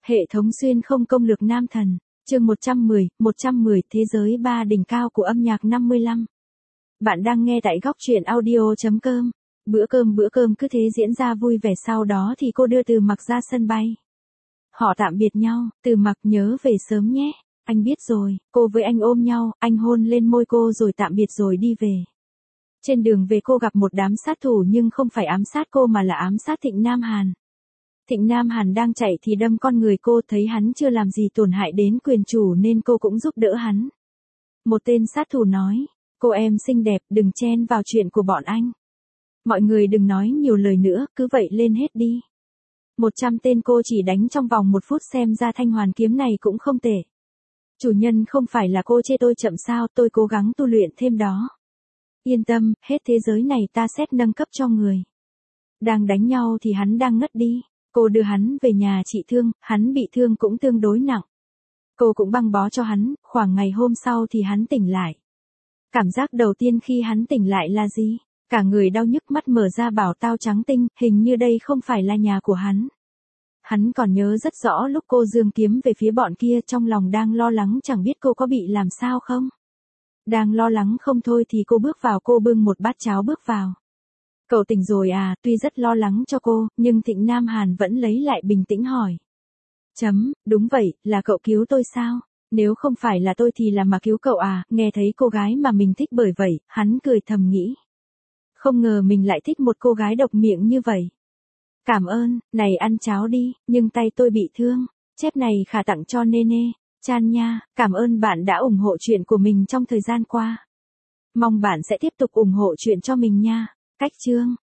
Hệ thống xuyên không công lược nam thần, chương 110 thế giới 3 đỉnh cao của âm nhạc 55. Bạn đang nghe tại góc truyện audio.com. Bữa cơm cứ thế diễn ra vui vẻ, sau đó thì cô đưa Từ Mặc ra sân bay. Họ tạm biệt nhau, Từ Mặc nhớ về sớm nhé. Anh biết rồi, cô với anh ôm nhau, anh hôn lên môi cô rồi tạm biệt rồi đi về. Trên đường về cô gặp một đám sát thủ, nhưng không phải ám sát cô mà là ám sát Thịnh Nam Hàn. Thịnh Nam Hàn đang chạy thì đâm con người cô, thấy hắn chưa làm gì tổn hại đến quyền chủ nên cô cũng giúp đỡ hắn. Một tên sát thủ nói, cô em xinh đẹp, đừng chen vào chuyện của bọn anh. Mọi người đừng nói nhiều lời nữa, cứ vậy lên hết đi. 100 tên cô chỉ đánh trong vòng 1 phút, xem ra thanh hoàn kiếm này cũng không tệ. Chủ nhân không phải là cô chê tôi chậm sao, tôi cố gắng tu luyện thêm đó. Yên tâm, hết thế giới này ta xét nâng cấp cho người. Đang đánh nhau thì hắn đang ngất đi. Cô đưa hắn về nhà trị thương, hắn bị thương cũng tương đối nặng. Cô cũng băng bó cho hắn, khoảng ngày hôm sau thì hắn tỉnh lại. Cảm giác đầu tiên khi hắn tỉnh lại là gì? Cả người đau nhức, mắt mở ra bảo tao trắng tinh, hình như đây không phải là nhà của hắn. Hắn còn nhớ rất rõ lúc cô giương kiếm về phía bọn kia, trong lòng đang lo lắng chẳng biết cô có bị làm sao không. Đang lo lắng không thôi thì cô bước vào, cô bưng một bát cháo bước vào. Cậu tỉnh rồi à? Tuy rất lo lắng cho cô, nhưng Thịnh Nam Hàn vẫn lấy lại bình tĩnh hỏi. Đúng vậy, là cậu cứu tôi sao? Nếu không phải là tôi thì là mà cứu cậu à? Nghe thấy cô gái mà mình thích, bởi vậy, hắn cười thầm nghĩ. Không ngờ mình lại thích một cô gái độc miệng như vậy. Cảm ơn, này ăn cháo đi, nhưng tay tôi bị thương. Chép này khả tặng cho Nene, Chan nha, cảm ơn bạn đã ủng hộ chuyện của mình trong thời gian qua. Mong bạn sẽ tiếp tục ủng hộ chuyện cho mình nha. Cách chương